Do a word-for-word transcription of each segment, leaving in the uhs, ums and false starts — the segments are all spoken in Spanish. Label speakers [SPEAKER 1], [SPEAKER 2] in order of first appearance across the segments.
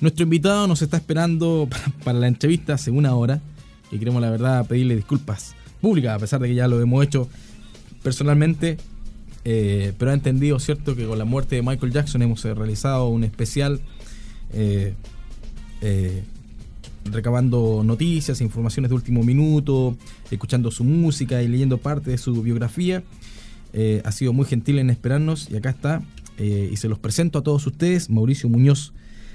[SPEAKER 1] Nuestro invitado nos está esperando para la entrevista hace una hora y queremos la verdad pedirle disculpas públicas, a pesar de que ya lo hemos hecho personalmente, eh, pero ha entendido, cierto, que con la muerte de Michael Jackson hemos eh, realizado un especial eh, eh, recabando noticias, informaciones de último minuto, escuchando su música y leyendo parte de su biografía. Eh, ha sido muy gentil en esperarnos y acá está, eh, y se los presento a todos ustedes. Mauricio Muñoz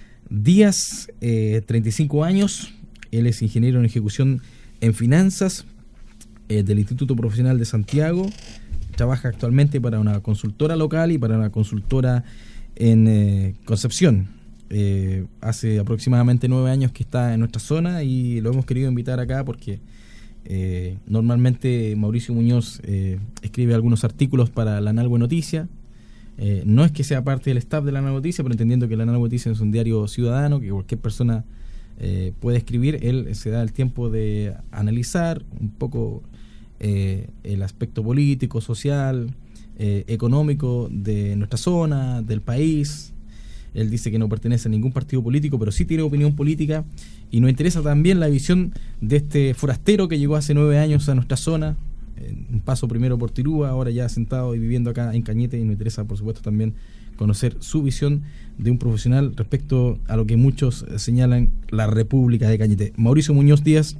[SPEAKER 1] Díaz, eh, treinta y cinco años, él es ingeniero en ejecución en finanzas eh, del Instituto Profesional de Santiago, trabaja actualmente para una consultora local y para una consultora en eh, Concepción. Eh, hace aproximadamente nueve años que está en nuestra zona y lo hemos querido invitar acá porque eh, normalmente Mauricio Muñoz eh, escribe algunos artículos para la Analhue Noticia. Eh, no es que sea parte del staff de la Analhue Noticia, pero entendiendo que la Analhue Noticia es un diario ciudadano, que cualquier persona eh, puede escribir, él se da el tiempo de analizar un poco eh, el aspecto político, social, eh, económico de nuestra zona, del país. Él dice que no pertenece a ningún partido político, pero sí tiene opinión política, y nos interesa también la visión de este forastero que llegó hace nueve años a nuestra zona, un paso primero por Tirúa, ahora ya sentado y viviendo acá en Cañete, y nos interesa por supuesto también conocer su visión de un profesional respecto a lo que muchos señalan la República de Cañete. Mauricio Muñoz Díaz,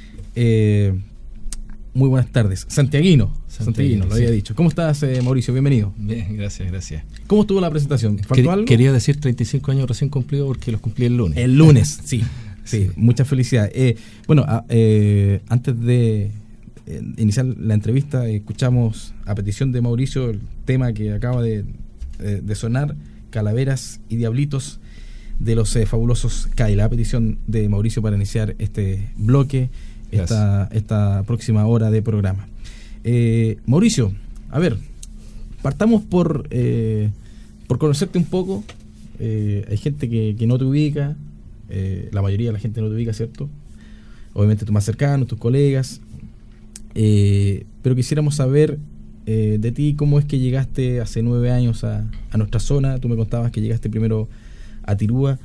[SPEAKER 1] eh, muy buenas tardes. Santiaguino, Santiaguino, Santiaguino lo había sí. dicho. ¿Cómo estás, eh, Mauricio? Bienvenido.
[SPEAKER 2] Bien, gracias, gracias.
[SPEAKER 1] ¿Cómo estuvo la presentación? ¿Faltó
[SPEAKER 2] Quer,
[SPEAKER 1] algo?
[SPEAKER 2] Quería decir treinta y cinco años recién cumplidos porque los cumplí el lunes.
[SPEAKER 1] El lunes, sí, sí, sí. Muchas felicidades. Eh, bueno, eh, antes de eh, iniciar la entrevista, eh, escuchamos a petición de Mauricio el tema que acaba de, eh, de sonar, Calaveras y Diablitos, de los eh, fabulosos C A I, la petición de Mauricio para iniciar este bloque, esta, esta próxima hora de programa. Eh, Mauricio, a ver, partamos por eh, por conocerte un poco. Eh, hay gente que, que no te ubica, eh, la mayoría de la gente no te ubica, ¿cierto? Obviamente tus más cercanos, tus colegas, eh, pero quisiéramos saber eh, de ti cómo es que llegaste hace nueve años a, a nuestra zona. Tú me contabas que llegaste primero a Tirúa.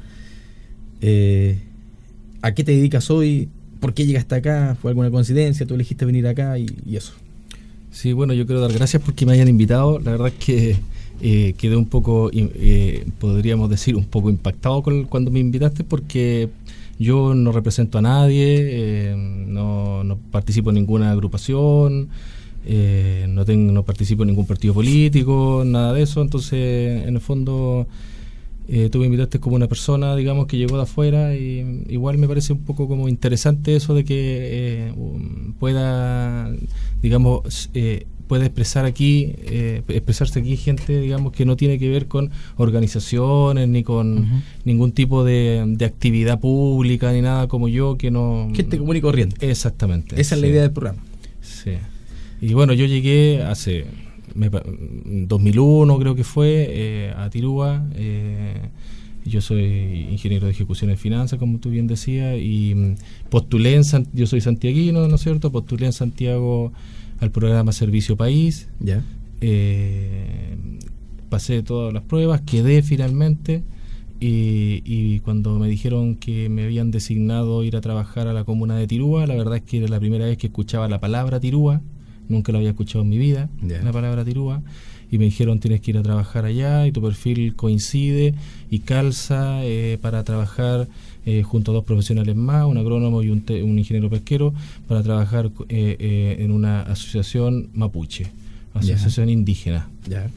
[SPEAKER 1] Eh, ¿A qué te dedicas hoy? ¿Por qué llegaste acá? ¿Fue alguna coincidencia? ¿Tú elegiste venir acá y, y eso?
[SPEAKER 2] Sí, bueno, yo quiero dar gracias porque me hayan invitado. La verdad es que eh, quedé un poco, eh, podríamos decir, un poco impactado con, cuando me invitaste, porque yo no represento a nadie, eh, no, no participo en ninguna agrupación, eh, no, tengo, no participo en ningún partido político, nada de eso. Entonces, en el fondo, Eh, tú me invitaste como una persona, digamos, que llegó de afuera, y igual me parece un poco como interesante eso de que eh, um, pueda, digamos, eh, pueda expresar aquí, eh, expresarse aquí gente, digamos, que no tiene que ver con organizaciones ni con uh-huh. ningún tipo de, de actividad pública ni nada, como yo, que no...
[SPEAKER 1] Gente común y corriente.
[SPEAKER 2] Exactamente.
[SPEAKER 1] Esa es
[SPEAKER 2] sí.
[SPEAKER 1] la idea del programa.
[SPEAKER 2] Sí. Y bueno, yo llegué hace... Me, dos mil uno creo que fue, eh, a Tirúa. Eh, yo soy ingeniero de ejecución en finanzas, como tú bien decías, y postulé en San, yo soy santiaguino, ¿no es cierto? Postulé en Santiago al programa Servicio País.
[SPEAKER 1] Ya.
[SPEAKER 2] Eh, pasé todas las pruebas, quedé finalmente, y, y cuando me dijeron que me habían designado ir a trabajar a la comuna de Tirúa, la verdad es que era la primera vez que escuchaba la palabra Tirúa. Nunca lo había escuchado en mi vida, yeah. la palabra Tirúa, y me dijeron tienes que ir a trabajar allá y tu perfil coincide y calza eh, para trabajar eh, junto a dos profesionales más, un agrónomo y un, te, un ingeniero pesquero, para trabajar eh, eh, en una asociación mapuche, asociación yeah. indígena.
[SPEAKER 1] Yeah.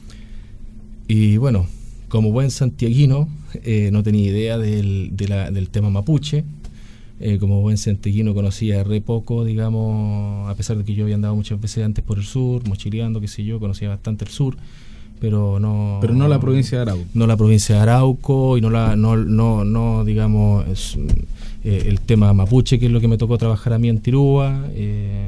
[SPEAKER 2] Y bueno, como buen santiaguino, eh, no tenía idea del, de la, del tema mapuche. Eh, como buen santiaguino conocía re poco, digamos, a pesar de que yo había andado muchas veces antes por el sur, mochileando, qué sé yo, conocía bastante el sur, pero no...
[SPEAKER 1] Pero no la provincia de Arauco.
[SPEAKER 2] No la provincia de Arauco, y no, la, no, no, no digamos, es, eh, el tema mapuche, que es lo que me tocó trabajar a mí en Tirúa. Eh,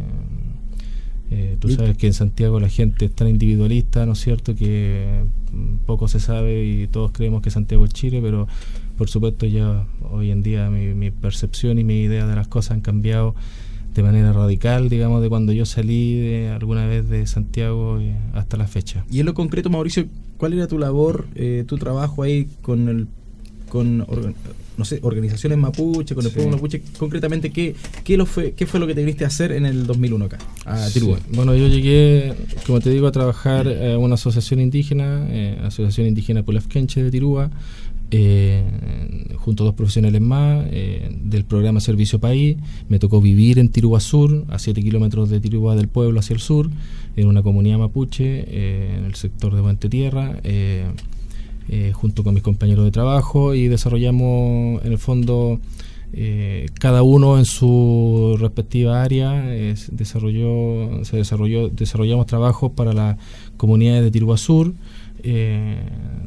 [SPEAKER 2] eh, tú sabes que en Santiago la gente es tan individualista, ¿no es cierto?, que poco se sabe y todos creemos que Santiago es Chile, pero... Por supuesto, ya hoy en día mi, mi percepción y mi idea de las cosas han cambiado de manera radical, digamos, de cuando yo salí de, alguna vez de Santiago eh, hasta la fecha.
[SPEAKER 1] Y en lo concreto, Mauricio, ¿cuál era tu labor, eh, tu trabajo ahí con el con or, no sé, organizaciones mapuche, con el sí. pueblo mapuche, concretamente, ¿qué, qué, lo fue, ¿qué fue lo que te viniste a hacer en el dos mil uno acá, a Tirúa?
[SPEAKER 2] Sí. Bueno, yo llegué, como te digo, a trabajar en eh, una asociación indígena, eh, Asociación Indígena Pulafkenche de Tirúa, eh, junto a dos profesionales más, eh, del programa Servicio País. Me tocó vivir en Tirúa Sur, a siete kilómetros de Tirúa del pueblo hacia el sur, en una comunidad mapuche, eh, en el sector de Puente Tierra, eh, eh, junto con mis compañeros de trabajo, y desarrollamos, en el fondo, eh, cada uno en su respectiva área, eh, desarrolló, se desarrolló, desarrollamos trabajos para las comunidades de Tirúa Sur, eh,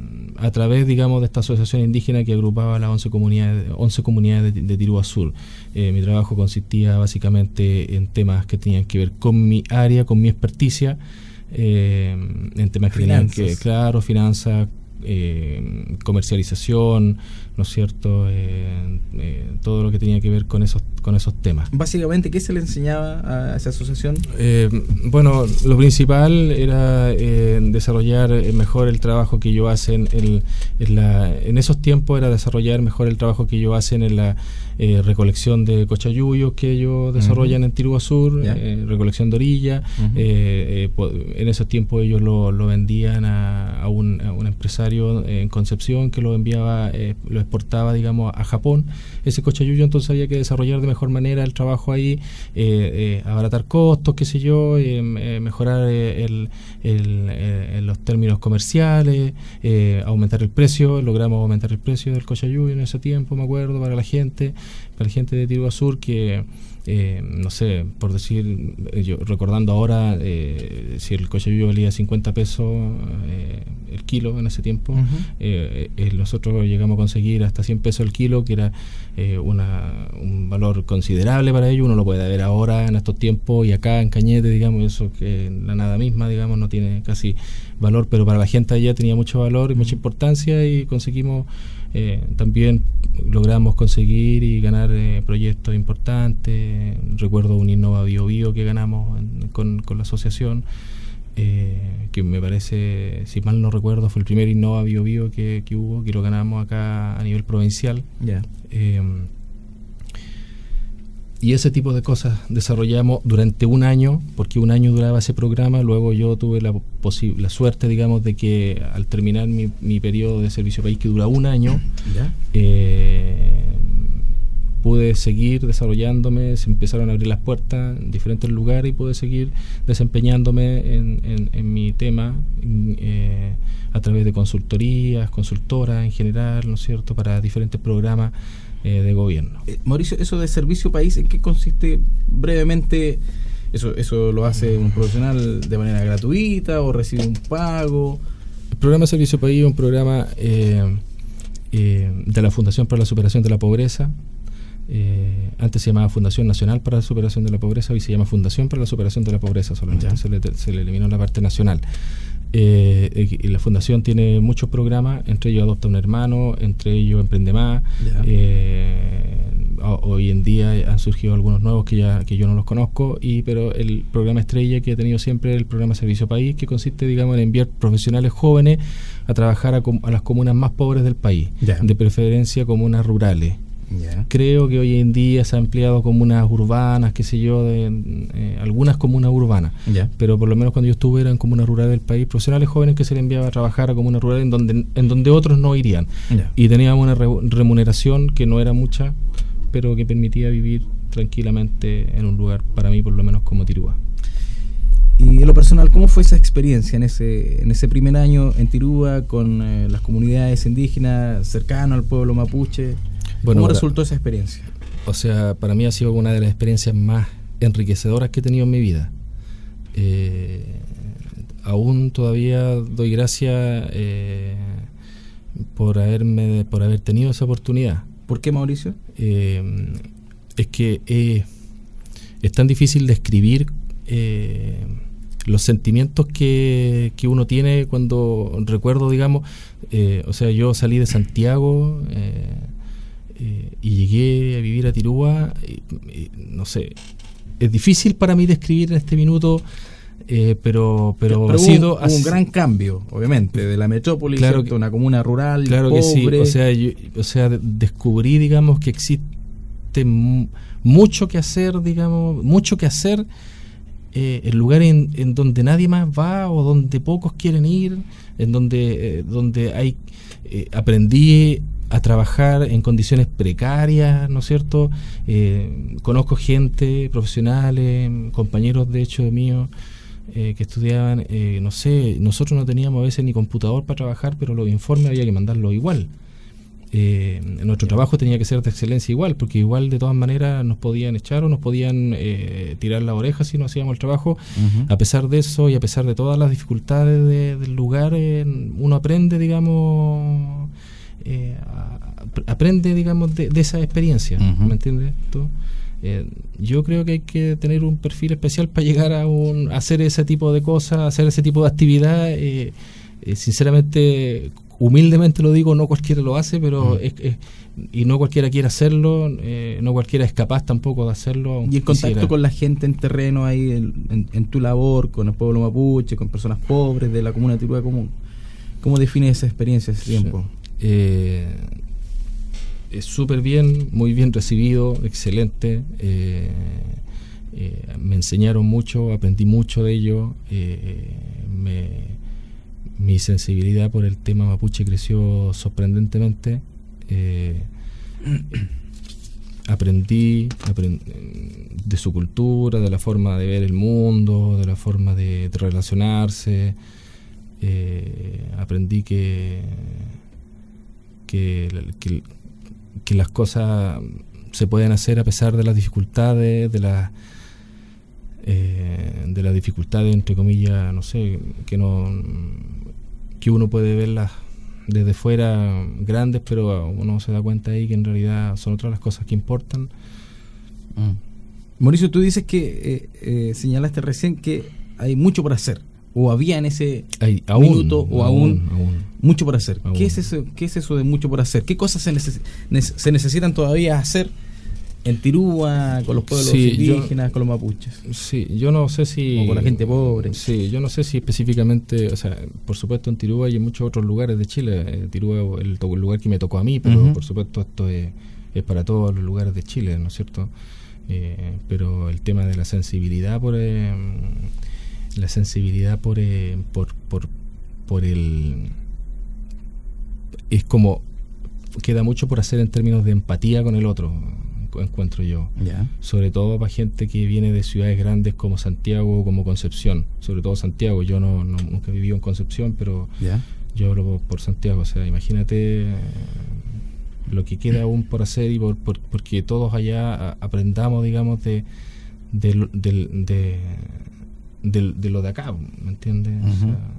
[SPEAKER 2] a través, digamos, de esta asociación indígena que agrupaba las once comunidades, once comunidades de, de Tirúa Sur. Eh, mi trabajo consistía básicamente en temas que tenían que ver con mi área, con mi experticia, eh, en temas que tenían que, claro, finanzas, eh, comercialización, ¿no es cierto? Eh, eh, todo lo que tenía que ver con esos con esos temas.
[SPEAKER 1] Básicamente, ¿qué se le enseñaba a esa asociación?
[SPEAKER 2] Eh, bueno, lo principal era eh, desarrollar mejor el trabajo que ellos hacen en, en, la, en esos tiempos, era desarrollar mejor el trabajo que ellos hacen en la eh, recolección de cochayuyos que ellos desarrollan uh-huh. en Tirúa Sur, yeah. eh, recolección de orilla. Uh-huh. eh, eh, en esos tiempos ellos lo, lo vendían a, a, un, a un empresario en Concepción que lo enviaba, eh, lo exportaba, digamos, a Japón. Ese cochayuyo, entonces había que desarrollar de mejor manera el trabajo ahí, eh, eh, abaratar costos, qué sé yo, eh, eh, mejorar eh, el, el, eh, los términos comerciales, eh, aumentar el precio. Logramos aumentar el precio del cochayuyo en ese tiempo, me acuerdo, para la gente, para la gente de Tirúa Sur, que Eh, no sé, por decir, yo recordando ahora, eh, si el cochayuyo valía cincuenta pesos eh, el kilo en ese tiempo, uh-huh. eh, eh, nosotros llegamos a conseguir hasta cien pesos el kilo, que era eh, una, un valor considerable para ellos. Uno lo puede ver ahora en estos tiempos y acá en Cañete, digamos, eso que la nada misma, digamos, no tiene casi valor, pero para la gente allá tenía mucho valor y mucha importancia, y conseguimos eh, también logramos conseguir y ganar eh, proyectos importantes. Recuerdo un Innova Bio Bio que ganamos en, con, con la asociación, eh, que me parece, si mal no recuerdo, fue el primer Innova Bio Bio que, que hubo, que lo ganamos acá a nivel provincial.
[SPEAKER 1] Yeah.
[SPEAKER 2] Eh, y ese tipo de cosas desarrollamos durante un año, porque un año duraba ese programa. Luego yo tuve la, posi- la suerte, digamos, de que al terminar mi, mi periodo de servicio país, que dura un año,
[SPEAKER 1] ¿Ya?
[SPEAKER 2] eh, pude seguir desarrollándome. Se empezaron a abrir las puertas en diferentes lugares y pude seguir desempeñándome en, en, en mi tema, eh, a través de consultorías, consultoras en general, ¿no es cierto?, para diferentes programas eh, de gobierno.
[SPEAKER 1] Eh, Mauricio, eso de servicio país, ¿en qué consiste brevemente? ¿Eso, eso lo hace un profesional de manera gratuita o recibe un pago?
[SPEAKER 2] El programa Servicio País es un programa eh, eh, de la Fundación para la Superación de la Pobreza. Eh, antes se llamaba Fundación Nacional para la Superación de la Pobreza, hoy se llama Fundación para la Superación de la Pobreza solamente, se le, se le eliminó la parte nacional. Eh, y la fundación tiene muchos programas, entre ellos Adopta un Hermano, entre ellos Emprende Más. eh, hoy en día han surgido algunos nuevos que ya que yo no los conozco, y pero el programa estrella que he tenido siempre es el programa Servicio País, que consiste, digamos, en enviar profesionales jóvenes a trabajar a, a las comunas más pobres del país, yeah. de preferencia comunas rurales. Yeah. Creo que hoy en día se ha ampliado comunas urbanas, qué sé yo, de, eh, algunas comunas urbanas, yeah. pero por lo menos cuando yo estuve eran comunas rurales del país, profesionales jóvenes que se les enviaba a trabajar a comunas rurales en donde, en donde otros no irían, yeah. y teníamos una re- remuneración que no era mucha, pero que permitía vivir tranquilamente en un lugar, para mí por lo menos, como Tirúa.
[SPEAKER 1] Y en lo personal, ¿cómo fue esa experiencia en ese en ese primer año en Tirúa con eh, las comunidades indígenas cercanas al pueblo mapuche? Bueno, ¿cómo resultó esa experiencia?
[SPEAKER 2] O sea, para mí ha sido una de las experiencias más enriquecedoras que he tenido en mi vida. Eh, aún todavía doy gracias eh, por haberme por haber tenido esa oportunidad.
[SPEAKER 1] ¿Por qué, Mauricio?
[SPEAKER 2] Eh, es que eh, es tan difícil describir eh, los sentimientos que, que uno tiene cuando recuerdo, digamos, eh, o sea, yo salí de Santiago eh, eh, y llegué a vivir a Tirúa, y, y, no sé, es difícil para mí describir en este minuto eh, pero, pero,
[SPEAKER 1] pero
[SPEAKER 2] ha
[SPEAKER 1] hubo,
[SPEAKER 2] sido
[SPEAKER 1] hubo un gran cambio, obviamente, de la metrópoli,
[SPEAKER 2] claro
[SPEAKER 1] ¿cierto? Que, una comuna rural,
[SPEAKER 2] claro
[SPEAKER 1] pobre.
[SPEAKER 2] Que sí, o sea, yo, o sea, descubrí, digamos, que existe m- mucho que hacer, digamos, mucho que hacer eh, en lugares en, en donde nadie más va o donde pocos quieren ir, en donde, eh, donde hay, eh, aprendí a trabajar en condiciones precarias, ¿no es cierto? Eh, conozco gente, profesionales, compañeros de hecho míos, eh, que estudiaban, eh, no sé, nosotros no teníamos a veces ni computador para trabajar, pero los informes había que mandarlos igual. Eh, nuestro trabajo tenía que ser de excelencia igual, porque igual de todas maneras nos podían echar o nos podían eh, tirar la oreja si no hacíamos el trabajo. Uh-huh. A pesar de eso y a pesar de todas las dificultades de, del lugar, eh, uno aprende, digamos, eh, a, aprende, digamos, de, de esa experiencia. Uh-huh. ¿Me entiendes tú? Eh, yo creo que hay que tener un perfil especial para llegar a, un, a hacer ese tipo de cosas, hacer ese tipo de actividad. Eh, eh, sinceramente, humildemente lo digo, no cualquiera lo hace, pero uh-huh. es, es, y no cualquiera quiere hacerlo, eh, no cualquiera es capaz tampoco de hacerlo.
[SPEAKER 1] Y en contacto quisiera. Con la gente en terreno ahí, en, en, en tu labor, con el pueblo mapuche, con personas pobres de la comuna de Tirúa, ¿cómo, cómo defines esa experiencia, ese tiempo?
[SPEAKER 2] Sí. Eh, es súper bien, muy bien recibido, excelente. Eh, eh, me enseñaron mucho, aprendí mucho de ello. Eh, me, mi sensibilidad por el tema mapuche creció sorprendentemente. Eh, aprendí, aprendí de su cultura, de la forma de ver el mundo, de la forma de, de relacionarse. Eh, aprendí que Que, que, que las cosas se pueden hacer a pesar de las dificultades, de las eh, de las dificultades entre comillas, no sé, que no que uno puede verlas desde fuera grandes, pero uno se da cuenta ahí que en realidad son otras las cosas que importan.
[SPEAKER 1] Mm. Mauricio, tú dices que eh, eh, señalaste recién que hay mucho por hacer. O había en ese Hay, aún, minuto o aún, aún, aún mucho por hacer. Aún. ¿Qué es eso? ¿Qué es eso de mucho por hacer? ¿Qué cosas se, neces- neces- se necesitan todavía hacer en Tirúa, con los pueblos sí, indígenas, yo, con los mapuches?
[SPEAKER 2] Sí, yo no sé si...
[SPEAKER 1] O con la gente pobre.
[SPEAKER 2] Sí, yo no sé si específicamente, o sea, por supuesto en Tirúa y en muchos otros lugares de Chile. Eh, Tirúa es el, el lugar que me tocó a mí, pero uh-huh. por supuesto esto es, es para todos los lugares de Chile, ¿no es cierto? Eh, pero el tema de la sensibilidad por... Eh, la sensibilidad por, eh, por por por el es como queda mucho por hacer en términos de empatía con el otro, encuentro yo. Yeah. Sobre todo para gente que viene de ciudades grandes como Santiago o como Concepción, sobre todo Santiago. Yo no, no nunca he vivido en Concepción, pero yeah. yo hablo por, por Santiago. O sea, imagínate eh, lo que queda aún por hacer y por, por porque todos allá a, aprendamos, digamos, de de, de, de, de De, de lo de acá, ¿me entiendes? Uh-huh. O sea,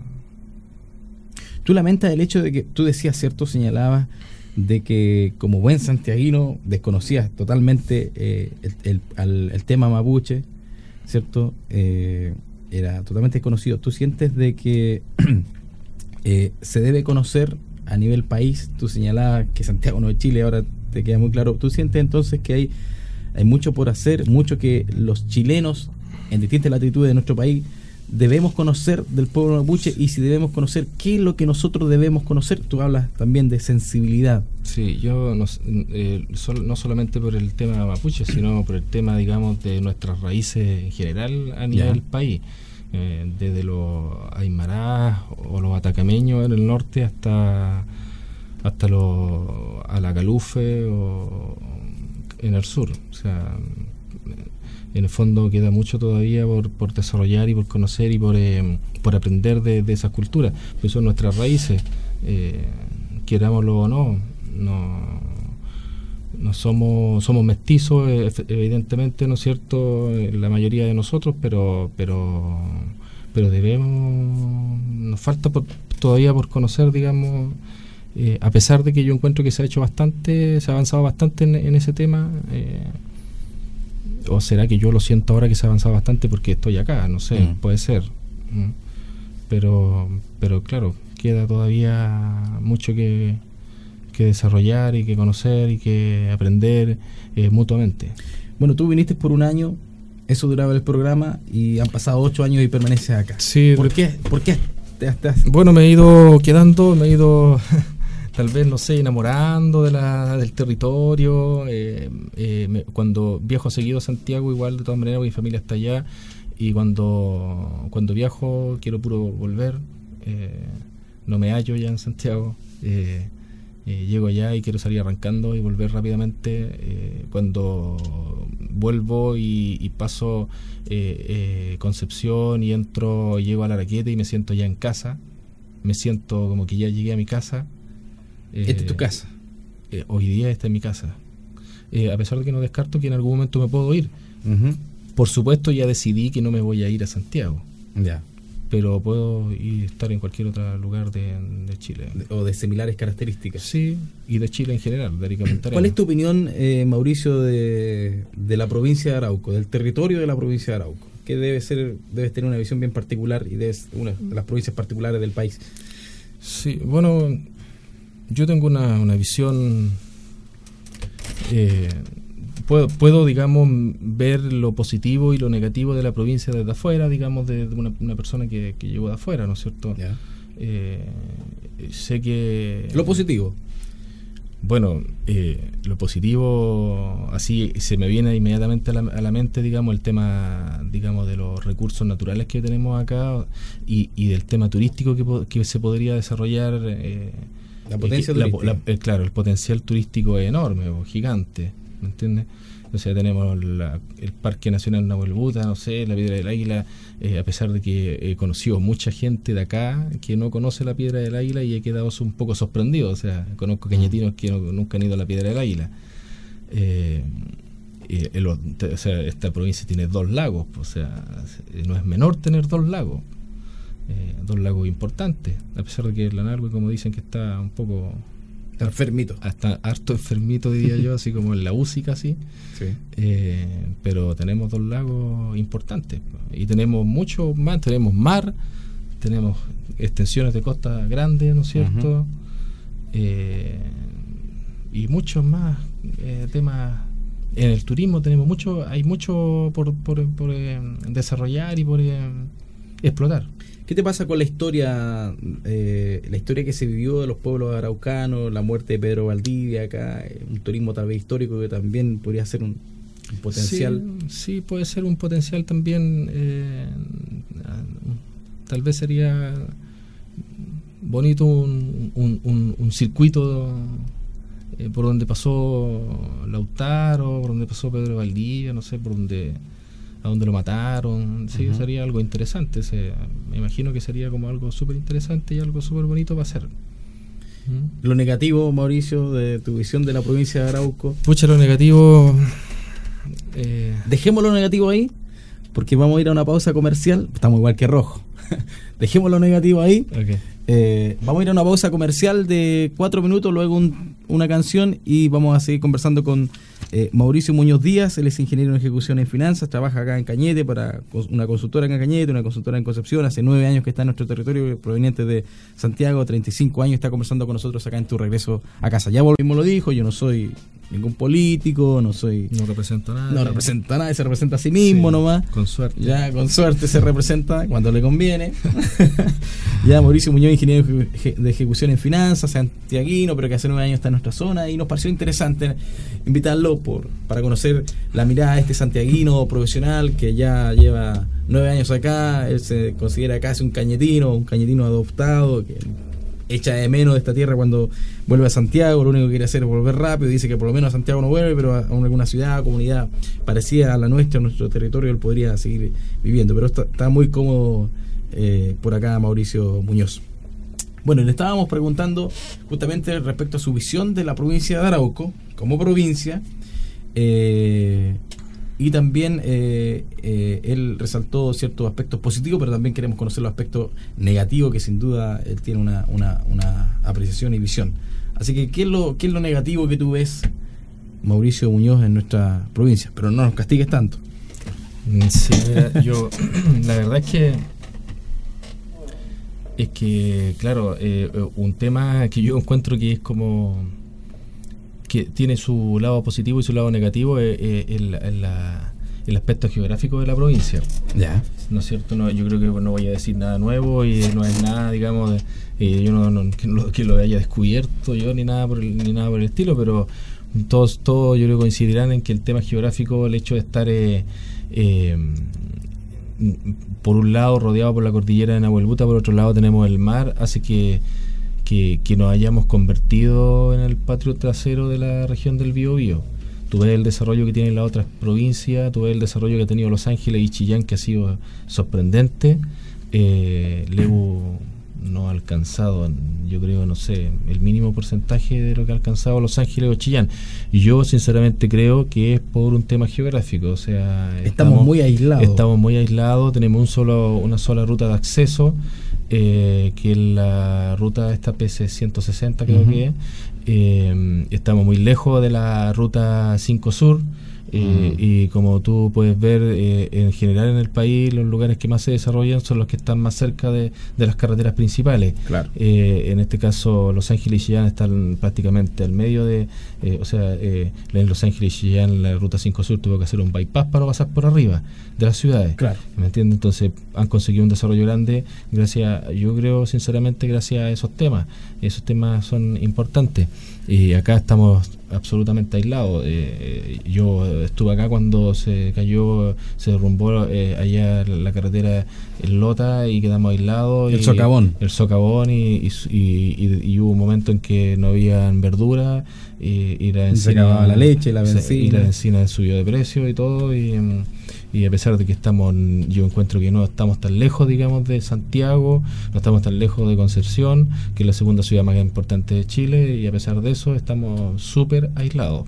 [SPEAKER 1] tú lamentas el hecho de que tú decías, cierto, señalabas de que como buen santiaguino desconocías totalmente eh, el, el, el, el tema mapuche, cierto, eh, era totalmente desconocido. ¿Tú sientes de que eh, se debe conocer a nivel país? Tú señalabas que Santiago no es Chile, ahora te queda muy claro. ¿Tú sientes entonces que hay, hay mucho por hacer, mucho que los chilenos en distintas latitudes de nuestro país debemos conocer del pueblo mapuche? Y si debemos conocer, ¿qué es lo que nosotros debemos conocer? Tú hablas también de sensibilidad.
[SPEAKER 2] Sí, yo no, eh, sol, no solamente por el tema mapuche, sino por el tema, digamos, de nuestras raíces en general a nivel del país, eh, desde los aymarás o los atacameños en el norte hasta hasta los alacalufe o en el sur. O sea, en el fondo queda mucho todavía por, por desarrollar y por conocer y por, eh, por aprender de, de esas culturas. Pues son nuestras raíces, eh, querámoslo o no, no, no somos somos mestizos, evidentemente, ¿no es cierto?, la mayoría de nosotros, pero pero pero debemos, nos falta por, todavía por conocer, digamos, eh, a pesar de que yo encuentro que se ha hecho bastante, se ha avanzado bastante en, en ese tema. eh, ¿O será que yo lo siento ahora que se ha avanzado bastante porque estoy acá? No sé, mm. puede ser. Mm. Pero, pero claro, queda todavía mucho que, que desarrollar y que conocer y que aprender eh, mutuamente.
[SPEAKER 1] Bueno, tú viniste por un año Eso duraba el programa y han pasado ocho años y permaneces acá.
[SPEAKER 2] Sí.
[SPEAKER 1] ¿Por qué? ¿Por qué te estás?
[SPEAKER 2] Bueno, me he ido quedando, me he ido tal vez, no sé, enamorando de la, del territorio. Eh, eh, me, cuando viajo seguido a Santiago, igual de todas maneras, mi familia está allá. Y cuando, cuando viajo, quiero puro volver. Eh, no me hallo ya en Santiago. Eh, eh, llego allá y quiero salir arrancando y volver rápidamente. Eh, cuando vuelvo y, y paso eh, eh, Concepción y entro, llego a la Araqueta y me siento ya en casa. Me siento como que ya llegué a mi casa. Eh,
[SPEAKER 1] ¿Esta es tu casa?
[SPEAKER 2] Eh, hoy día esta es mi casa. Eh, a pesar de que no descarto que en algún momento me puedo ir.
[SPEAKER 1] Uh-huh.
[SPEAKER 2] Por supuesto, ya decidí que no me voy a ir a Santiago.
[SPEAKER 1] Ya.
[SPEAKER 2] Pero puedo ir estar en cualquier otro lugar de, de Chile.
[SPEAKER 1] De, o de similares características.
[SPEAKER 2] Sí, y de Chile en general, de Arica Punta Arenas.
[SPEAKER 1] ¿Cuál es tu opinión, eh, Mauricio, de, de la provincia de Arauco, del territorio de la provincia de Arauco? Que debe ser, debes tener una visión bien particular y debes una de las provincias particulares del país.
[SPEAKER 2] Sí, bueno, yo tengo una, una visión... Eh, Puedo, puedo, digamos, ver lo positivo y lo negativo de la provincia desde afuera, digamos, de, de una, una persona que, que llegó de afuera, ¿no es cierto?
[SPEAKER 1] Yeah.
[SPEAKER 2] Eh, sé que...
[SPEAKER 1] Lo positivo.
[SPEAKER 2] Bueno, eh, lo positivo, así se me viene inmediatamente a la, a la mente, digamos, el tema, digamos, de los recursos naturales que tenemos acá y, y del tema turístico que, que se podría desarrollar. Eh,
[SPEAKER 1] la potencia
[SPEAKER 2] que,
[SPEAKER 1] turística.
[SPEAKER 2] La, la, eh, claro, el potencial turístico es enorme o gigante. ¿Me entiendes? O sea, tenemos la, el Parque Nacional Nahuel Buta, no sé, la Piedra del Águila, eh, a pesar de que he conocido mucha gente de acá que no conoce la Piedra del Águila y he quedado un poco sorprendido. O sea, conozco cañetinos que no, nunca han ido a la Piedra del Águila. Eh, eh, el, o sea, esta provincia tiene dos lagos, o sea, no es menor tener dos lagos, eh, dos lagos importantes, a pesar de que el Lanalhue, como dicen, que está un poco...
[SPEAKER 1] Está enfermito.
[SPEAKER 2] Hasta harto enfermito, diría yo, así como en la U C I casi.
[SPEAKER 1] Sí.
[SPEAKER 2] Eh, pero tenemos dos lagos importantes. Y tenemos mucho más, tenemos mar, tenemos extensiones de costa grandes, ¿no es cierto? Uh-huh. Eh, y muchos más eh, temas. En el turismo tenemos mucho, hay mucho por, por, por eh, desarrollar y por eh, explotar.
[SPEAKER 1] ¿Qué te pasa con la historia, eh, la historia que se vivió de los pueblos araucanos, la muerte de Pedro Valdivia acá, un turismo tal vez histórico que también podría ser un, un potencial?
[SPEAKER 2] Sí, sí, puede ser un potencial también. Eh, tal vez sería bonito un, un, un, un circuito eh, por donde pasó Lautaro, por donde pasó Pedro Valdivia, no sé, por donde... a donde lo mataron. Sí, uh-huh. Sería algo interesante. Se, me imagino que sería como algo súper interesante y algo súper bonito para hacer. ¿Mm?
[SPEAKER 1] Lo negativo, Mauricio, de tu visión de la provincia de Arauco.
[SPEAKER 2] Pucha, lo negativo... Eh...
[SPEAKER 1] Dejemos lo negativo ahí, porque vamos a ir a una pausa comercial. Estamos igual que Rojo. Dejemos lo negativo ahí.
[SPEAKER 2] Okay.
[SPEAKER 1] Eh, vamos a ir a una pausa comercial de cuatro minutos, luego un, una canción y vamos a seguir conversando con eh, Mauricio Muñoz Díaz. Él es ingeniero en ejecución en finanzas, trabaja acá en Cañete para una consultora en Cañete, una consultora en Concepción. Hace nueve años que está en nuestro territorio, proveniente de Santiago, treinta y cinco años está conversando con nosotros acá en Tu Regreso a Casa. Ya volvimos, lo dijo, yo no soy ningún político, no soy...
[SPEAKER 2] No represento a nadie.
[SPEAKER 1] No representa a nadie, se representa a sí mismo, sí, nomás.
[SPEAKER 2] Con suerte.
[SPEAKER 1] Ya, con suerte se representa cuando le conviene. Ya, Mauricio Muñoz, ingeniero de ejecución en finanzas, santiaguino, pero que hace nueve años está en nuestra zona, y nos pareció interesante invitarlo por para conocer la mirada de este santiaguino profesional que ya lleva nueve años acá. Él se considera casi un cañetino, un cañetino adoptado, que echa de menos de esta tierra cuando vuelve a Santiago. Lo único que quiere hacer es volver rápido. Dice que por lo menos a Santiago no vuelve, pero a alguna ciudad, comunidad parecida a la nuestra, a nuestro territorio, él podría seguir viviendo. Pero está, está muy cómodo eh, por acá Mauricio Muñoz. Bueno, le estábamos preguntando justamente respecto a su visión de la provincia de Arauco como provincia, eh, y también eh, eh, él resaltó ciertos aspectos positivos, pero también queremos conocer los aspectos negativos, que sin duda él tiene una, una, una apreciación y visión. Así que, ¿qué es lo, qué es lo negativo que tú ves, Mauricio Muñoz, en nuestra provincia? Pero no nos castigues tanto.
[SPEAKER 2] Sí, mira, yo la verdad es que es que, claro, eh, un tema que yo encuentro que es como que tiene su lado positivo y su lado negativo es, es, es, la, es, la, el aspecto geográfico de la provincia.
[SPEAKER 1] Ya.
[SPEAKER 2] ¿No es cierto? No, yo creo que no voy a decir nada nuevo y no es nada, digamos, de, eh, yo no, no que, lo, que lo haya descubierto yo ni nada por el, ni nada por el estilo, pero todos, todos yo creo que coincidirán en que el tema geográfico, el hecho de estar eh, eh, por un lado rodeado por la cordillera de Nahuelbuta, por otro lado tenemos el mar, hace que, que, que nos hayamos convertido en el patio trasero de la región del Biobío. Tú ves el desarrollo que tienen las otras provincias, tú ves el desarrollo que ha tenido Los Ángeles y Chillán, que ha sido sorprendente. eh, Lebu no ha alcanzado, yo creo, no sé, el mínimo porcentaje de lo que ha alcanzado Los Ángeles o Chillán. Y yo sinceramente creo que es por un tema geográfico, o sea,
[SPEAKER 1] estamos, estamos muy aislados.
[SPEAKER 2] Estamos muy aislados, tenemos un solo, una sola ruta de acceso, eh, que es la ruta esta P C ciento sesenta, creo uh-huh. que es. Eh, estamos muy lejos de la ruta cinco Sur. Eh, mm. Y como tú puedes ver, eh, en general en el país los lugares que más se desarrollan son los que están más cerca de, de las carreteras principales.
[SPEAKER 1] Claro.
[SPEAKER 2] Eh, en este caso Los Ángeles y Chillán están prácticamente al medio de, eh, o sea, eh, en Los Ángeles y Chillán la ruta cinco Sur tuvo que hacer un bypass para pasar por arriba de las ciudades.
[SPEAKER 1] Claro.
[SPEAKER 2] ¿Me entiendes? Entonces han conseguido un desarrollo grande gracias, yo creo sinceramente gracias a esos temas. Esos temas son importantes. Y acá estamos absolutamente aislados. Eh, yo estuve acá cuando se cayó, se derrumbó eh, allá la carretera en Lota y quedamos aislados.
[SPEAKER 1] El
[SPEAKER 2] y,
[SPEAKER 1] socavón.
[SPEAKER 2] El socavón y, y, y, y hubo un momento en que no había verdura y, y la
[SPEAKER 1] encina, se acababa la leche, la benzina.
[SPEAKER 2] Se, y la benzina subió de precio y todo. Y, y a pesar de que estamos, yo encuentro que no estamos tan lejos, digamos, de Santiago, no estamos tan lejos de Concepción, que es la segunda ciudad más importante de Chile, y a pesar de eso estamos súper aislados.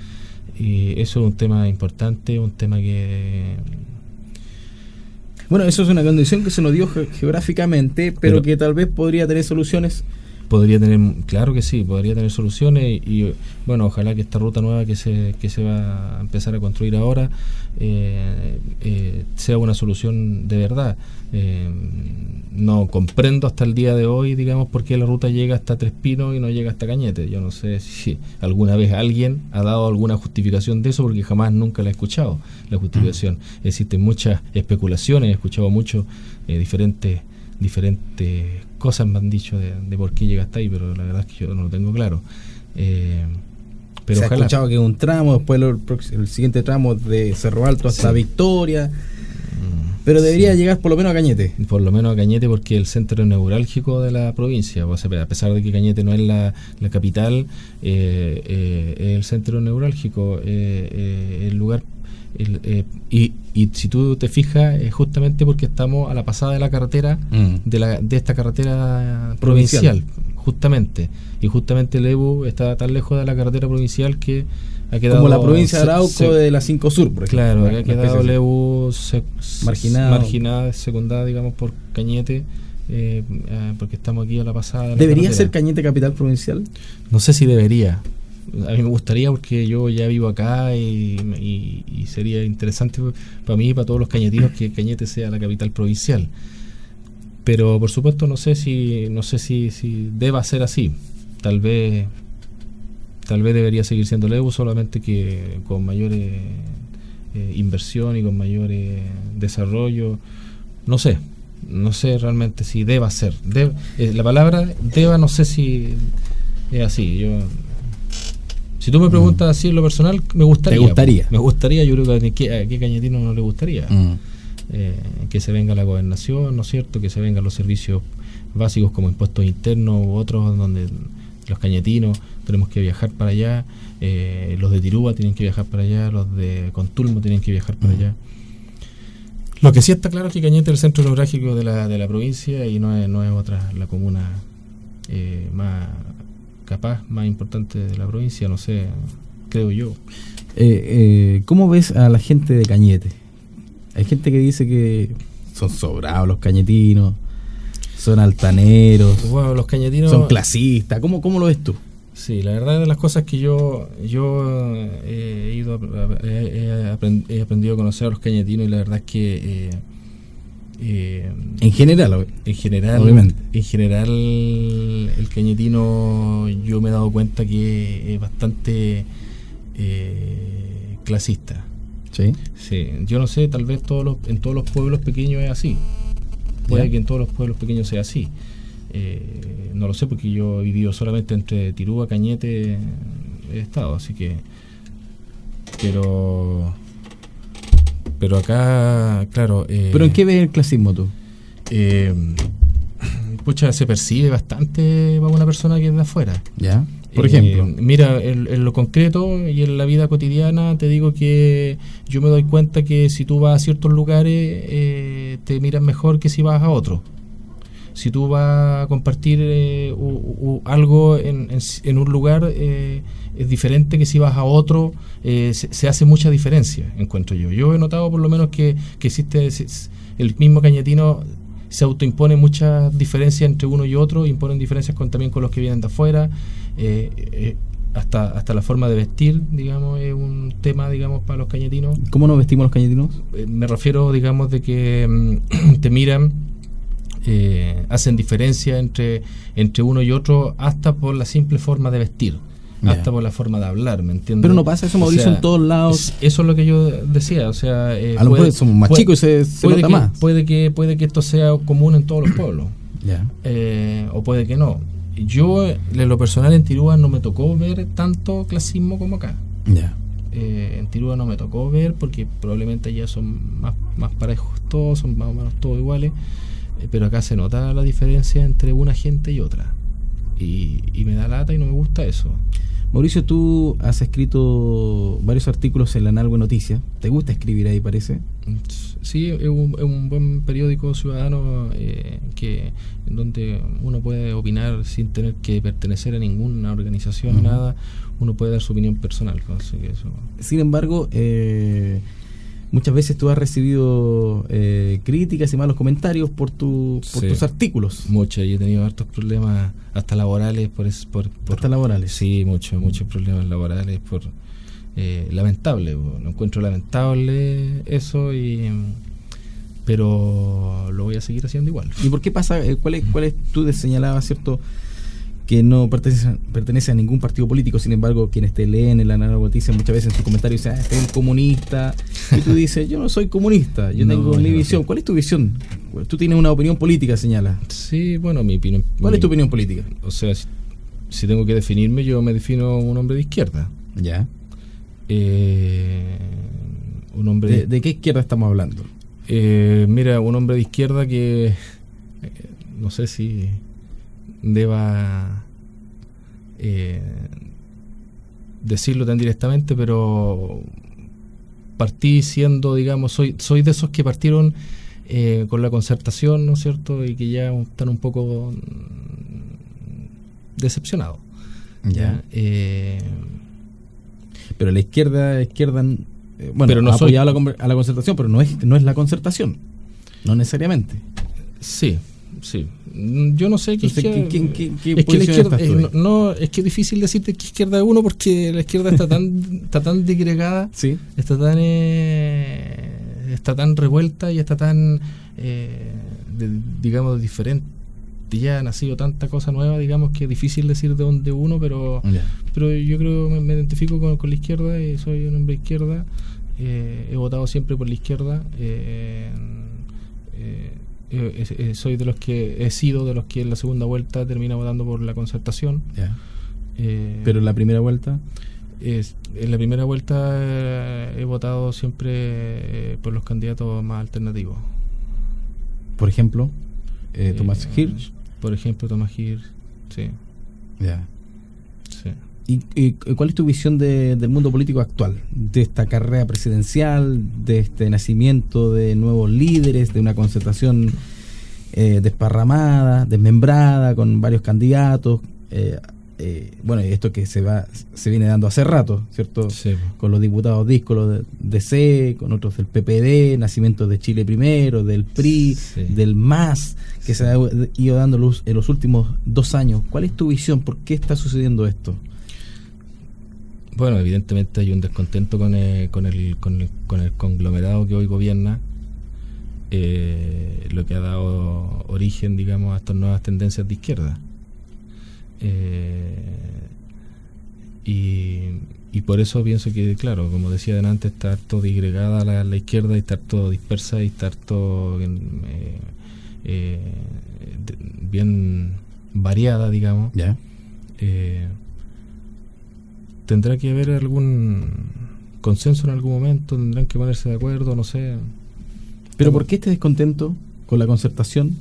[SPEAKER 2] Y eso es un tema importante, un tema que...
[SPEAKER 1] Bueno, eso es una condición que se nos dio ge- geográficamente, pero, pero que tal vez podría tener soluciones.
[SPEAKER 2] Podría tener, claro que sí, podría tener soluciones y, y bueno, ojalá que esta ruta nueva que se que se va a empezar a construir ahora eh, eh, sea una solución de verdad. Eh, no comprendo hasta el día de hoy, digamos, por qué la ruta llega hasta Tres Pinos y no llega hasta Cañete. Yo no sé si alguna vez alguien ha dado alguna justificación de eso, porque jamás nunca la he escuchado, la justificación. Mm. Existen muchas especulaciones, he escuchado mucho eh, diferentes diferentes cosas me han dicho de, de por qué llega hasta ahí, pero la verdad es que yo no lo tengo claro. Eh, pero
[SPEAKER 1] se
[SPEAKER 2] ojalá.
[SPEAKER 1] ha escuchado que un tramo, después el, el siguiente tramo de Cerro Alto hasta sí. Victoria, mm, pero debería sí. llegar por lo menos a Cañete.
[SPEAKER 2] Por lo menos a Cañete, porque es el centro neurálgico de la provincia. O sea, a pesar de que Cañete no es la, la capital, eh, eh, es el centro neurálgico, eh, eh, el lugar. El, eh, y, y si tú te fijas, es justamente porque estamos a la pasada de la carretera, mm. de la de esta carretera provincial, provincial, justamente. Y justamente Lebu está tan lejos de la carretera provincial que ha quedado...
[SPEAKER 1] Como la provincia de Arauco se, de la cinco Sur, por ejemplo.
[SPEAKER 2] Claro, que ha quedado Lebu se,
[SPEAKER 1] marginada,
[SPEAKER 2] marginada, secundada, digamos, por Cañete, eh, eh, porque estamos aquí a la pasada de la
[SPEAKER 1] ¿Debería
[SPEAKER 2] carretera.
[SPEAKER 1] ser Cañete capital provincial?
[SPEAKER 2] No sé si debería. A mí me gustaría, porque yo ya vivo acá y, y, y sería interesante para mí y para todos los cañetinos que Cañete sea la capital provincial. Pero por supuesto no sé si no sé si, si deba ser así. Tal vez tal vez debería seguir siendo Lebu, solamente que con mayor eh, inversión y con mayor eh, desarrollo. No sé, no sé realmente si deba ser. Deb, eh, la palabra deba, no sé si es así. Yo Si tú me preguntas mm. así en lo personal, me gustaría.
[SPEAKER 1] ¿Te gustaría?
[SPEAKER 2] Me gustaría, yo creo que a qué, a qué cañetino no le gustaría. Mm. Eh, que se venga la gobernación, ¿no es cierto? Que se vengan los servicios básicos como impuestos internos u otros, donde los cañetinos tenemos que viajar para allá, eh, los de Tirúa tienen que viajar para allá, los de Contulmo tienen que viajar para mm. allá. Lo que sí está claro es que Cañete es el centro neurálgico de la, de la provincia y no es, no es otra la comuna eh, más... capaz más importante de la provincia, no sé, creo yo.
[SPEAKER 1] Eh, eh, ¿Cómo ves a la gente de Cañete? Hay gente que dice que son sobrados los cañetinos, son altaneros,
[SPEAKER 2] bueno, los cañetinos
[SPEAKER 1] son clasistas. ¿Cómo, cómo lo ves tú?
[SPEAKER 2] Sí, la verdad, de las cosas que yo yo he ido a, he, aprend, he aprendido a conocer a los cañetinos, y la verdad es que eh, Eh,
[SPEAKER 1] en general
[SPEAKER 2] en general
[SPEAKER 1] obviamente
[SPEAKER 2] en general el cañetino yo me he dado cuenta que es bastante eh, clasista,
[SPEAKER 1] Sí.
[SPEAKER 2] Sí, yo no sé, tal vez todos los, en todos los pueblos pequeños es así. Puede ¿Ya? que en todos los pueblos pequeños sea así. Eh, no lo sé porque yo he vivido solamente entre Tirúa, Cañete, he estado, así que... Pero... Pero acá, claro... Eh,
[SPEAKER 1] ¿Pero en qué ves el clasismo tú?
[SPEAKER 2] Eh, pucha, se percibe bastante para una persona que es de afuera.
[SPEAKER 1] ¿Ya? Por ejemplo.
[SPEAKER 2] Eh, mira, en, en lo concreto y en la vida cotidiana te digo que yo me doy cuenta que si tú vas a ciertos lugares eh, te miran mejor que si vas a otros. Si tú vas a compartir eh, u, u, algo en, en, en un lugar eh, es diferente que si vas a otro, eh, se, se hace mucha diferencia, encuentro yo. Yo he notado por lo menos que, que existe el mismo cañetino, se autoimpone muchas diferencias entre uno y otro, imponen diferencias con, también con los que vienen de afuera, eh, eh, hasta hasta la forma de vestir, digamos, es un tema, digamos, para los cañetinos.
[SPEAKER 1] ¿Cómo nos vestimos los cañetinos?
[SPEAKER 2] Eh, me refiero, digamos, de que mm, te miran, eh, hacen diferencia entre, entre uno y otro, hasta por la simple forma de vestir. Yeah. Hasta por la forma de hablar, ¿me entiendes?
[SPEAKER 1] Pero no pasa eso, Mauricio, o sea, en todos lados.
[SPEAKER 2] Es, eso es lo que yo decía, o sea... Eh,
[SPEAKER 1] a lo mejor somos más puede, chicos y se, se nota
[SPEAKER 2] que,
[SPEAKER 1] más.
[SPEAKER 2] Puede que, puede que esto sea común en todos los pueblos.
[SPEAKER 1] Yeah.
[SPEAKER 2] Eh, o puede que no. Yo, en lo personal, en Tirúa no me tocó ver tanto clasismo como acá.
[SPEAKER 1] Yeah.
[SPEAKER 2] Eh, en Tirúa no me tocó ver porque probablemente allá son más, más parejos todos, son más o menos todos iguales. Eh, pero acá se nota la diferencia entre una gente y otra. Y, y me da lata y no me gusta eso.
[SPEAKER 1] Mauricio, tú has escrito varios artículos en la Analgo Noticias. ¿Te gusta escribir ahí, parece?
[SPEAKER 2] Sí, es un, es un buen periódico ciudadano eh, que en donde uno puede opinar sin tener que pertenecer a ninguna organización, uh-huh. nada. Uno puede dar su opinión personal. Así que eso.
[SPEAKER 1] Sin embargo, eh, muchas veces tú has recibido eh, críticas y malos comentarios por, tu, por sí, tus artículos.
[SPEAKER 2] Muchas, y he tenido hartos problemas, hasta laborales. por, por, por
[SPEAKER 1] ¿Hasta laborales?
[SPEAKER 2] Sí, muchos, muchos problemas laborales. por eh, Lamentable, lo encuentro lamentable eso, y pero lo voy a seguir haciendo igual.
[SPEAKER 1] ¿Y por qué pasa? ¿Cuál es, cuál es tú señalabas, cierto, que no pertenece, pertenece a ningún partido político? Sin embargo, quienes te leen en la noticia muchas veces en sus comentarios dicen, ah, este es un comunista, y tú dices, yo no soy comunista, yo no, tengo mi visión. No. ¿Cuál es tu visión? Tú tienes una opinión política, señala.
[SPEAKER 2] Sí, bueno, mi opinión.
[SPEAKER 1] ¿Cuál
[SPEAKER 2] mi,
[SPEAKER 1] es tu opinión política?
[SPEAKER 2] O sea, si, si tengo que definirme, yo me defino un hombre de izquierda.
[SPEAKER 1] Ya.
[SPEAKER 2] Eh, un hombre
[SPEAKER 1] ¿De, ¿De qué izquierda estamos hablando?
[SPEAKER 2] Eh, mira, un hombre de izquierda que eh, no sé si deba eh, decirlo tan directamente, pero partí siendo, digamos, soy soy de esos que partieron eh, con la Concertación, ¿no es cierto? Y que ya están un poco decepcionados.
[SPEAKER 1] Ya. ¿Ya?
[SPEAKER 2] Eh,
[SPEAKER 1] pero la izquierda, izquierda eh, bueno,
[SPEAKER 2] pero no
[SPEAKER 1] ha apoyado
[SPEAKER 2] soy...
[SPEAKER 1] a, la, a la Concertación, pero no es no es la Concertación, no necesariamente.
[SPEAKER 2] Sí, sí. Yo no sé qué
[SPEAKER 1] Entonces,
[SPEAKER 2] izquierda,
[SPEAKER 1] ¿qué, qué, qué
[SPEAKER 2] es que la izquierda
[SPEAKER 1] eh,
[SPEAKER 2] no, no, es que es difícil decirte qué izquierda es uno, porque la izquierda está tan está tan disgregada,
[SPEAKER 1] sí,
[SPEAKER 2] está tan eh, está tan revuelta y está tan eh, de, digamos diferente. Ya ha nacido tanta cosa nueva, digamos, que es difícil decir de dónde uno, pero yeah. pero yo creo me, me identifico con, con la izquierda y soy un hombre de izquierda. Eh, he votado siempre por la izquierda. Eh, eh, eh, eh, soy de los que he sido de los que en la segunda vuelta termina votando por la Concertación.
[SPEAKER 1] Yeah.
[SPEAKER 2] Eh,
[SPEAKER 1] pero en la primera vuelta.
[SPEAKER 2] Es, en la primera vuelta eh, he votado siempre eh, por los candidatos más alternativos.
[SPEAKER 1] Por ejemplo, eh, Tomás
[SPEAKER 2] eh,
[SPEAKER 1] Hirsch.
[SPEAKER 2] Por ejemplo, Tomás Hirsch, sí.
[SPEAKER 1] Ya. Yeah.
[SPEAKER 2] Sí.
[SPEAKER 1] ¿Y, ¿Y cuál es tu visión de, del mundo político actual? De esta carrera presidencial, de este nacimiento de nuevos líderes, de una concertación eh, desparramada, desmembrada, con varios candidatos. Eh, eh, bueno, esto que se va se viene dando hace rato, ¿cierto?
[SPEAKER 2] Sí.
[SPEAKER 1] Con los diputados díscolos de D C, con otros del P P D, nacimiento de Chile Primero, del P R I, sí. del M A S, que sí. se ha ido dando luz en los últimos dos años. ¿Cuál es tu visión? ¿Por qué está sucediendo esto?
[SPEAKER 2] Bueno, evidentemente hay un descontento con el, con el, con el, con el conglomerado que hoy gobierna, eh, lo que ha dado origen, digamos, a estas nuevas tendencias de izquierda. Eh, y, y por eso pienso que, claro, como decía delante, está harto disgregada la, la izquierda, y está harto dispersa, y está harto eh, eh, de, bien variada, digamos.
[SPEAKER 1] Ya.
[SPEAKER 2] Eh, tendrá que haber algún consenso en algún momento, tendrán que ponerse de acuerdo, no sé.
[SPEAKER 1] Pero ¿por qué este descontento con la concertación?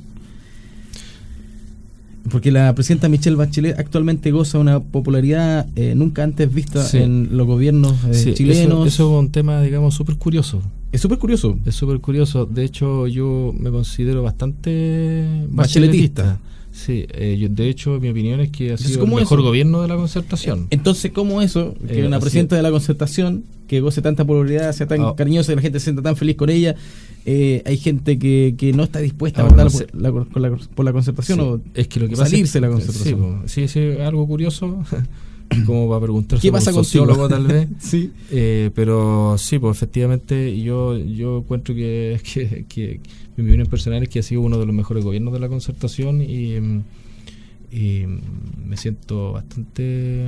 [SPEAKER 1] Porque la presidenta Michelle Bachelet actualmente goza de una popularidad eh, nunca antes vista sí. en los gobiernos eh,
[SPEAKER 2] sí,
[SPEAKER 1] chilenos.
[SPEAKER 2] Eso, eso es un tema, digamos, súper curioso.
[SPEAKER 1] Es súper curioso.
[SPEAKER 2] Es súper curioso. De hecho, yo me considero bastante
[SPEAKER 1] bacheletista.
[SPEAKER 2] bacheletista. Sí, eh, yo, de hecho, mi opinión es que ha sido el mejor eso? gobierno de la concertación.
[SPEAKER 1] Entonces, ¿cómo eso? Que eh, una presidenta de la concertación que goce tanta popularidad, sea tan oh. cariñosa, y la gente se sienta tan feliz con ella, eh, hay gente que, que no está dispuesta Ahora, a votar no sé. por, la, por, la, por la concertación sí. o
[SPEAKER 2] es que lo que
[SPEAKER 1] salirse de
[SPEAKER 2] pasa
[SPEAKER 1] la concertación.
[SPEAKER 2] Sí, sí, sí, algo curioso. Como va a preguntarse
[SPEAKER 1] ¿qué pasa
[SPEAKER 2] por sociólogo
[SPEAKER 1] contigo?
[SPEAKER 2] tal vez.
[SPEAKER 1] sí.
[SPEAKER 2] Eh, pero sí, pues efectivamente yo yo encuentro que, que, que mi opinión personal es que ha sido uno de los mejores gobiernos de la concertación, y, y me siento bastante,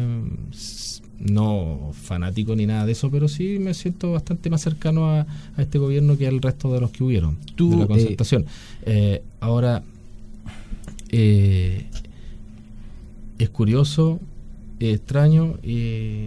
[SPEAKER 2] no fanático ni nada de eso, pero sí me siento bastante más cercano a, a este gobierno que al resto de los que hubieron
[SPEAKER 1] Tú,
[SPEAKER 2] de la concertación. Eh, eh, ahora, eh, es curioso, extraño y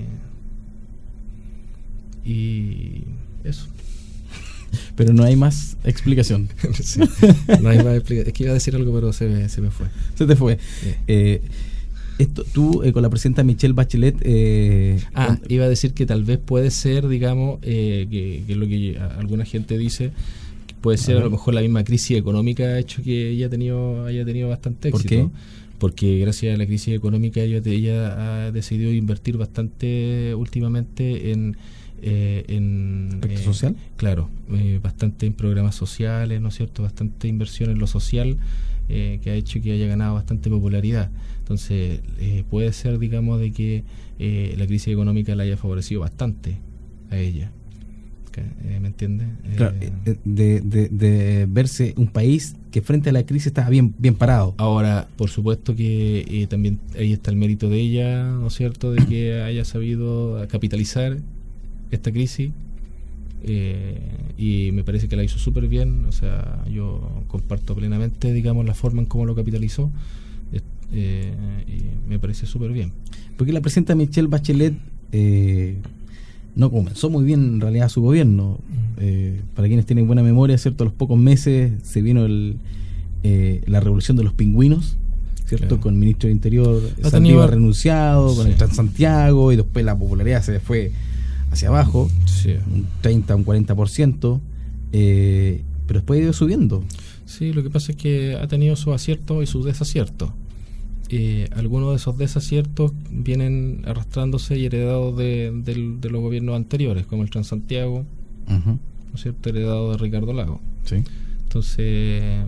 [SPEAKER 2] y eso.
[SPEAKER 1] Pero no hay más explicación.
[SPEAKER 2] sí, no hay más explicación. Es que iba a decir algo, pero se me, se me fue.
[SPEAKER 1] Se te fue. Sí. Eh, esto, tú eh, con la presidenta Michelle Bachelet. Eh,
[SPEAKER 2] ah, con... iba a decir que tal vez puede ser, digamos, eh, que, que es lo que alguna gente dice, que puede ser a, a lo mejor la misma crisis económica ha hecho que ella ha tenido, haya tenido bastante éxito.
[SPEAKER 1] ¿Por qué?
[SPEAKER 2] Porque gracias a la crisis económica ella, ella ha decidido invertir bastante últimamente en... Eh, en
[SPEAKER 1] ¿Aspecto
[SPEAKER 2] eh,
[SPEAKER 1] social?
[SPEAKER 2] Claro, eh, bastante en programas sociales, ¿no es cierto? Bastante inversión en lo social, eh, que ha hecho que haya ganado bastante popularidad. Entonces, eh, puede ser, digamos, de que eh, la crisis económica la haya favorecido bastante a ella. Eh, ¿Me entiendes?
[SPEAKER 1] Claro,
[SPEAKER 2] eh,
[SPEAKER 1] de, de, de verse un país que frente a la crisis estaba bien, bien parado.
[SPEAKER 2] Ahora, por supuesto que eh, también ahí está el mérito de ella, ¿no es cierto? De que haya sabido capitalizar esta crisis, eh, y me parece que la hizo súper bien. O sea, yo comparto plenamente, digamos, la forma en cómo lo capitalizó, eh, y me parece súper bien.
[SPEAKER 1] Porque la presidenta Michelle Bachelet eh, no comenzó muy bien en realidad su gobierno. Eh, para quienes tienen buena memoria, ¿cierto? A los pocos meses se vino el, eh, la revolución de los pingüinos, ¿cierto? Claro. Con el ministro del Interior Saldívar renunciado, sí. con el Transantiago, y después la popularidad se fue hacia abajo,
[SPEAKER 2] sí.
[SPEAKER 1] un treinta, un cuarenta por ciento, eh, pero después ha ido subiendo.
[SPEAKER 2] Sí, lo que pasa es que ha tenido sus aciertos y sus desaciertos. Eh, algunos de esos desaciertos vienen arrastrándose y heredados de, de, de los gobiernos anteriores, como el Transantiago,
[SPEAKER 1] uh-huh.
[SPEAKER 2] ¿no es cierto?, heredado de Ricardo Lagos.
[SPEAKER 1] Sí.
[SPEAKER 2] Entonces,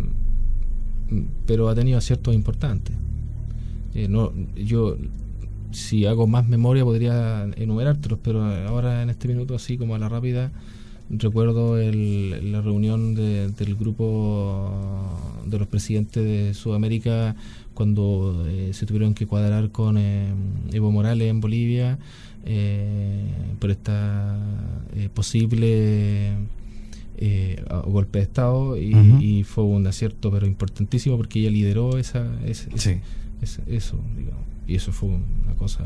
[SPEAKER 2] pero ha tenido aciertos importantes. Eh, no, yo... Si hago más memoria podría enumerártelos, pero ahora en este minuto, así como a la rápida, recuerdo el, la reunión de, del grupo de los presidentes de Sudamérica cuando eh, se tuvieron que cuadrar con eh, Evo Morales en Bolivia eh, por esta eh, posible eh, golpe de Estado, y, uh-huh. y fue un acierto pero importantísimo, porque ella lideró esa, esa,
[SPEAKER 1] sí.
[SPEAKER 2] esa eso, digamos. Y eso fue una cosa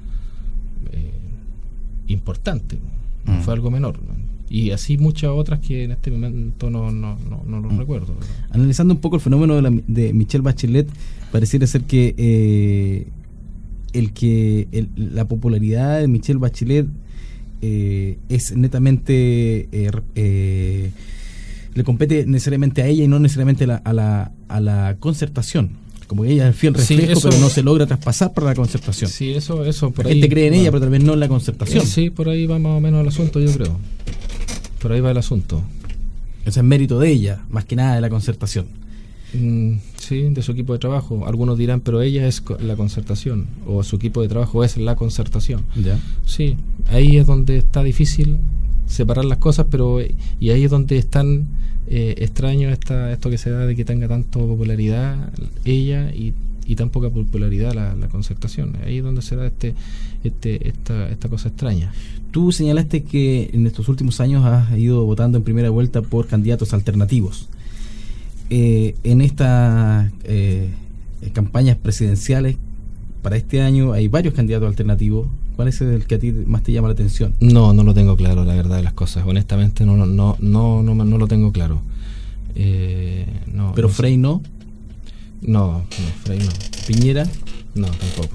[SPEAKER 2] eh, importante, no mm. fue algo menor, ¿no? Y así muchas otras que en este momento no no no, no lo mm. recuerdo, ¿verdad?
[SPEAKER 1] Analizando un poco el fenómeno de, la, de Michelle Bachelet, pareciera ser que eh, el que el, la popularidad de Michelle Bachelet eh, es netamente eh, eh, le compete necesariamente a ella y no necesariamente la, a la a la concertación. Como que ella es el fiel reflejo, sí, eso, pero no se logra traspasar para la concertación.
[SPEAKER 2] Sí, eso, eso por
[SPEAKER 1] la
[SPEAKER 2] ahí.
[SPEAKER 1] gente cree en
[SPEAKER 2] bueno,
[SPEAKER 1] ella, pero tal vez no en la concertación.
[SPEAKER 2] Sí, por ahí va más o menos el asunto, yo creo. Por ahí va el asunto.
[SPEAKER 1] Ese es mérito de ella, más que nada de la concertación.
[SPEAKER 2] Mm, sí, de su equipo de trabajo. Algunos dirán, pero ella es la concertación, o su equipo de trabajo es la concertación.
[SPEAKER 1] Ya.
[SPEAKER 2] Sí, ahí es donde está difícil separar las cosas, pero y ahí es donde están eh, extraño esta, esto que se da de que tenga tanto popularidad ella y, y tan poca popularidad la, la Concertación. Ahí es donde se da este, este, esta, esta cosa extraña.
[SPEAKER 1] Tú señalaste que en estos últimos años has ido votando en primera vuelta por candidatos alternativos. Eh, en estas eh, campañas presidenciales para este año hay varios candidatos alternativos. ¿Cuál es el que a ti más te llama la atención?
[SPEAKER 2] No, no lo tengo claro, la verdad de las cosas. Honestamente no, no, no, no, no, no lo tengo claro. Eh, no,
[SPEAKER 1] ¿Pero
[SPEAKER 2] no
[SPEAKER 1] Frey no?
[SPEAKER 2] No, no, Frey no.
[SPEAKER 1] ¿Piñera?
[SPEAKER 2] No, tampoco.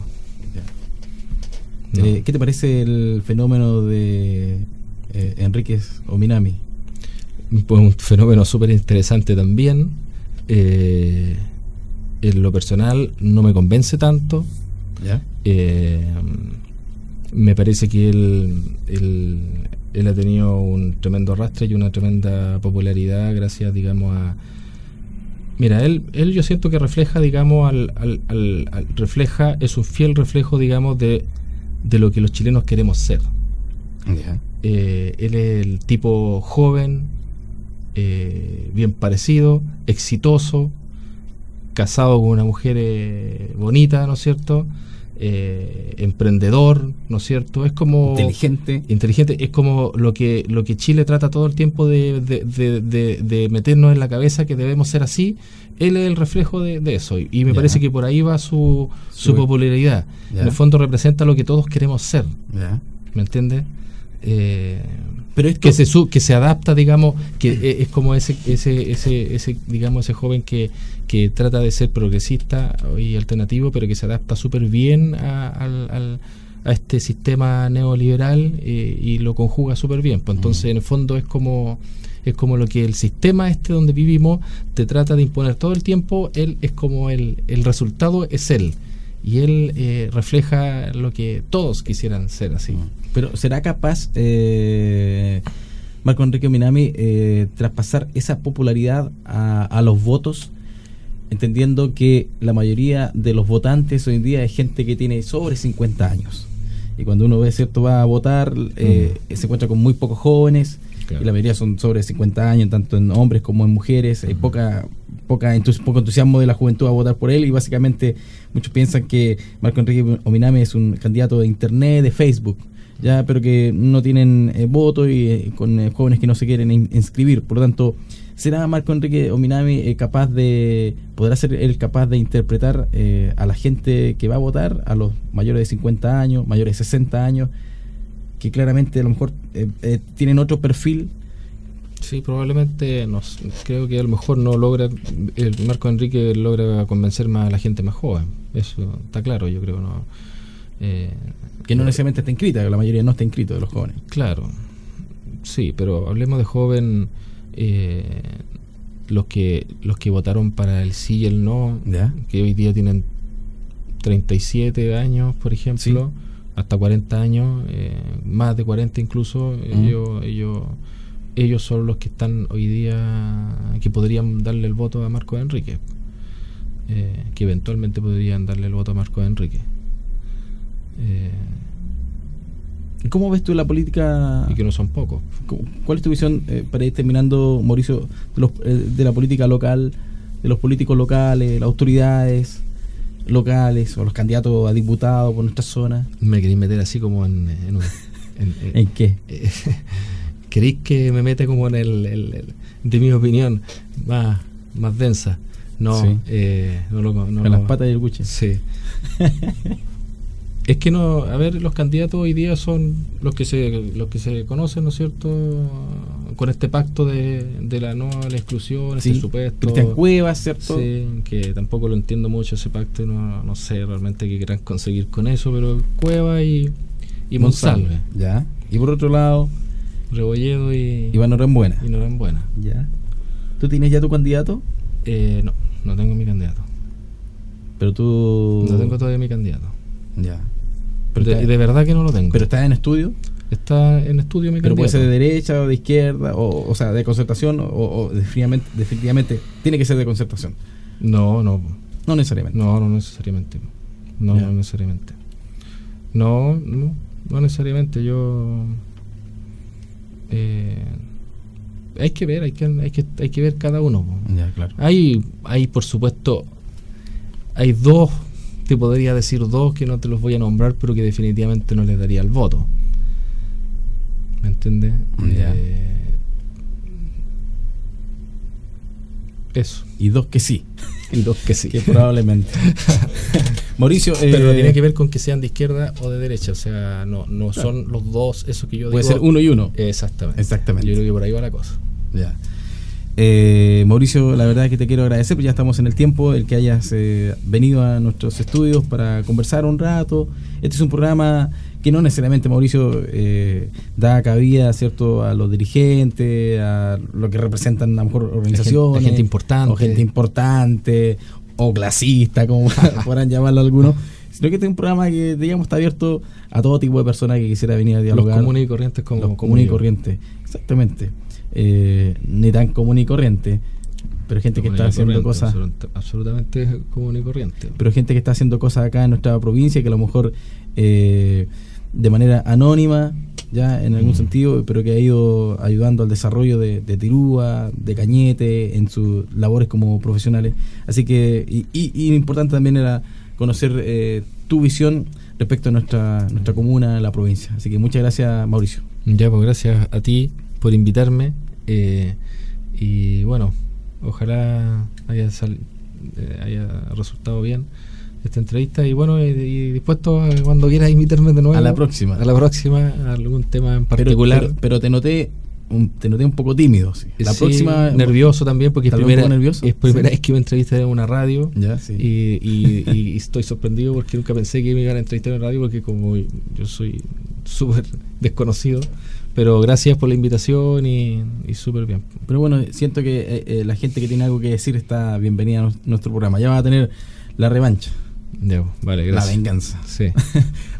[SPEAKER 1] No. Eh, ¿Qué te parece el fenómeno de eh, Enríquez Ominami?
[SPEAKER 2] Pues un fenómeno súper interesante también. Eh, en lo personal no me convence tanto.
[SPEAKER 1] ¿Ya?
[SPEAKER 2] Eh, me parece que él, él, él ha tenido un tremendo arrastre y una tremenda popularidad gracias, digamos, a... Mira, él, él yo siento que refleja, digamos, al, al, al, al refleja, es un fiel reflejo, digamos, de, de lo que los chilenos queremos ser.
[SPEAKER 1] Yeah.
[SPEAKER 2] Eh, él es el tipo joven, eh, bien parecido, exitoso, casado con una mujer eh, bonita, ¿no es cierto? Eh, emprendedor, ¿no es cierto? Es como
[SPEAKER 1] inteligente,
[SPEAKER 2] inteligente, es como lo que lo que Chile trata todo el tiempo de, de, de, de, de meternos en la cabeza que debemos ser así. Él es el reflejo de, de eso y me yeah. parece que por ahí va su, su, su popularidad. Yeah. En el fondo representa lo que todos queremos ser. Yeah. ¿Me entiendes? Eh, pero esto, que se su, que se adapta, digamos, que es como ese ese ese ese digamos ese joven que que trata de ser progresista y alternativo, pero que se adapta súper bien a, a, a este sistema neoliberal eh, y lo conjuga súper bien. Pues entonces, mm. en el fondo es como es como lo que el sistema este donde vivimos te trata de imponer todo el tiempo. Él es como el el resultado es él y él eh, refleja lo que todos quisieran ser así. Mm.
[SPEAKER 1] Pero ¿será capaz eh, Marco Enrique Ominami eh, traspasar esa popularidad a, a los votos, entendiendo que la mayoría de los votantes hoy en día es gente que tiene sobre cincuenta años? Y cuando uno ve, cierto, va a votar, eh, uh-huh. se encuentra con muy pocos jóvenes, claro. y la mayoría son sobre cincuenta años, tanto en hombres como en mujeres. Uh-huh. Hay poca, poca entus- poco entusiasmo de la juventud a votar por él, y básicamente muchos piensan que Marco Enrique Ominami es un candidato de internet, de Facebook, ya, pero que no tienen eh, voto y eh, con eh, jóvenes que no se quieren in- inscribir. Por lo tanto, ¿será Marco Enrique Ominami eh, capaz de, podrá ser él capaz de interpretar eh, a la gente que va a votar, a los mayores de cincuenta años, mayores de sesenta años, que claramente a lo mejor eh, eh, tienen otro perfil?
[SPEAKER 2] Sí, probablemente, no, creo que a lo mejor no logra, el Marco Enrique logra convencer más a la gente más joven, eso está claro, yo creo, ¿no? Eh,
[SPEAKER 1] que no necesariamente está inscrita, que la mayoría no está inscrito de los jóvenes.
[SPEAKER 2] Claro, sí, pero hablemos de joven, eh, los que los que votaron para el sí y el no, ¿ya? Que hoy día tienen treinta y siete años, por ejemplo, sí. hasta cuarenta años, eh, más de cuarenta incluso, uh-huh. ellos, ellos, ellos son los que están hoy día, que podrían darle el voto a Marco Enrique, eh, que eventualmente podrían darle el voto a Marco Enrique. Eh,
[SPEAKER 1] ¿Y cómo ves tú la política?
[SPEAKER 2] Y que no son pocos.
[SPEAKER 1] ¿Cuál es tu visión, eh, para ir terminando, Mauricio, de, los, eh, de la política local, de los políticos locales, las autoridades locales o los candidatos a diputados por nuestra zona?
[SPEAKER 2] Me queréis meter así como en... ¿En,
[SPEAKER 1] en, en, ¿En qué?
[SPEAKER 2] Eh, ¿Queréis que me mete como en el, el, el de mi opinión más, más densa? No, sí. eh, no lo... No,
[SPEAKER 1] con las patas y el buche.
[SPEAKER 2] Sí. Es que no, a ver, los candidatos hoy día son los que se los que se conocen, ¿no es cierto? Con este pacto de, de la no a la exclusión,
[SPEAKER 1] sí,
[SPEAKER 2] este supuesto.
[SPEAKER 1] Cristian Cuevas, ¿cierto?
[SPEAKER 2] Sí, que tampoco lo entiendo mucho ese pacto, no, no sé realmente qué quieran conseguir con eso, pero Cuevas y, y Monsalve.
[SPEAKER 1] Ya. Y por otro lado,
[SPEAKER 2] Rebolledo y
[SPEAKER 1] Iván Norambuena.
[SPEAKER 2] Y Norambuena.
[SPEAKER 1] Ya. ¿Tú tienes ya tu candidato?
[SPEAKER 2] Eh, no, no tengo mi candidato.
[SPEAKER 1] Pero tú...
[SPEAKER 2] No tengo todavía mi candidato.
[SPEAKER 1] Ya.
[SPEAKER 2] Pero de, está, de verdad que no lo tengo.
[SPEAKER 1] ¿Pero está en estudio?
[SPEAKER 2] Está en estudio mi
[SPEAKER 1] candidato. ¿Pero puede ser de derecha o de izquierda? O, o sea, de concertación o, o definitivamente, definitivamente tiene que ser de concertación?
[SPEAKER 2] No, no.
[SPEAKER 1] No necesariamente.
[SPEAKER 2] No, no necesariamente. No, no necesariamente. No, no, no necesariamente. Yo... Eh, hay que ver, hay que, hay que, hay que ver cada uno.
[SPEAKER 1] Ya, claro.
[SPEAKER 2] Hay, hay por supuesto, hay dos te podría decir dos que no te los voy a nombrar, pero que definitivamente no les daría el voto. ¿Me entiendes?
[SPEAKER 1] Yeah.
[SPEAKER 2] Eh, eso.
[SPEAKER 1] Y dos que sí.
[SPEAKER 2] Y dos que sí.
[SPEAKER 1] Que probablemente. Mauricio, eh,
[SPEAKER 2] pero no tiene que ver con que sean de izquierda o de derecha, o sea, no, no son claro. los dos, eso que yo
[SPEAKER 1] puede
[SPEAKER 2] digo.
[SPEAKER 1] Puede ser uno y uno.
[SPEAKER 2] Exactamente.
[SPEAKER 1] Exactamente.
[SPEAKER 2] Yo creo que por ahí va la cosa.
[SPEAKER 1] Ya. Eh, Mauricio, la verdad es que te quiero agradecer, porque ya estamos en el tiempo, el que hayas eh, venido a nuestros estudios para conversar un rato. Este es un programa que no necesariamente, Mauricio, eh, da cabida, ¿cierto?, a los dirigentes, a lo que representan a lo mejor organizaciones,
[SPEAKER 2] la gente, la gente importante,
[SPEAKER 1] o gente importante, o clasista, como podrán llamarlo algunos, sino que este es un programa que, digamos, está abierto a todo tipo de personas que quisiera venir a dialogar.
[SPEAKER 2] Los comunes y corrientes como
[SPEAKER 1] los comunes y corrientes, exactamente. Eh, ni tan común y corriente, pero gente que está haciendo cosas
[SPEAKER 2] absolutamente común y corriente,
[SPEAKER 1] pero gente que está haciendo cosas acá en nuestra provincia, que a lo mejor eh, de manera anónima ya en algún mm. sentido, pero que ha ido ayudando al desarrollo de, de Tirúa, de Cañete, en sus labores como profesionales. Así que y, y, y importante también era conocer eh, tu visión respecto a nuestra nuestra comuna, la provincia. Así que muchas gracias, Mauricio.
[SPEAKER 2] Ya, pues gracias a ti por invitarme, eh, y bueno, ojalá haya, sal, eh, haya resultado bien esta entrevista, y bueno, y, y dispuesto a, cuando quieras invitarme de nuevo
[SPEAKER 1] a la próxima
[SPEAKER 2] a la próxima a algún tema en particular.
[SPEAKER 1] Pero, pero, pero te noté un, te noté un poco tímido, sí. La
[SPEAKER 2] sí,
[SPEAKER 1] próxima
[SPEAKER 2] nervioso también, porque es primera,
[SPEAKER 1] nervioso?
[SPEAKER 2] es primera
[SPEAKER 1] sí.
[SPEAKER 2] vez que me entrevisté en una radio.
[SPEAKER 1] Ya, sí.
[SPEAKER 2] y, y, y estoy sorprendido porque nunca pensé que me iban a entrevistar en radio, porque como yo soy súper desconocido. Pero gracias por la invitación y, y súper bien.
[SPEAKER 1] Pero bueno, siento que eh, eh, la gente que tiene algo que decir está bienvenida a nuestro programa. Ya va a tener la revancha.
[SPEAKER 2] Ya, vale, gracias.
[SPEAKER 1] La venganza.
[SPEAKER 2] Sí.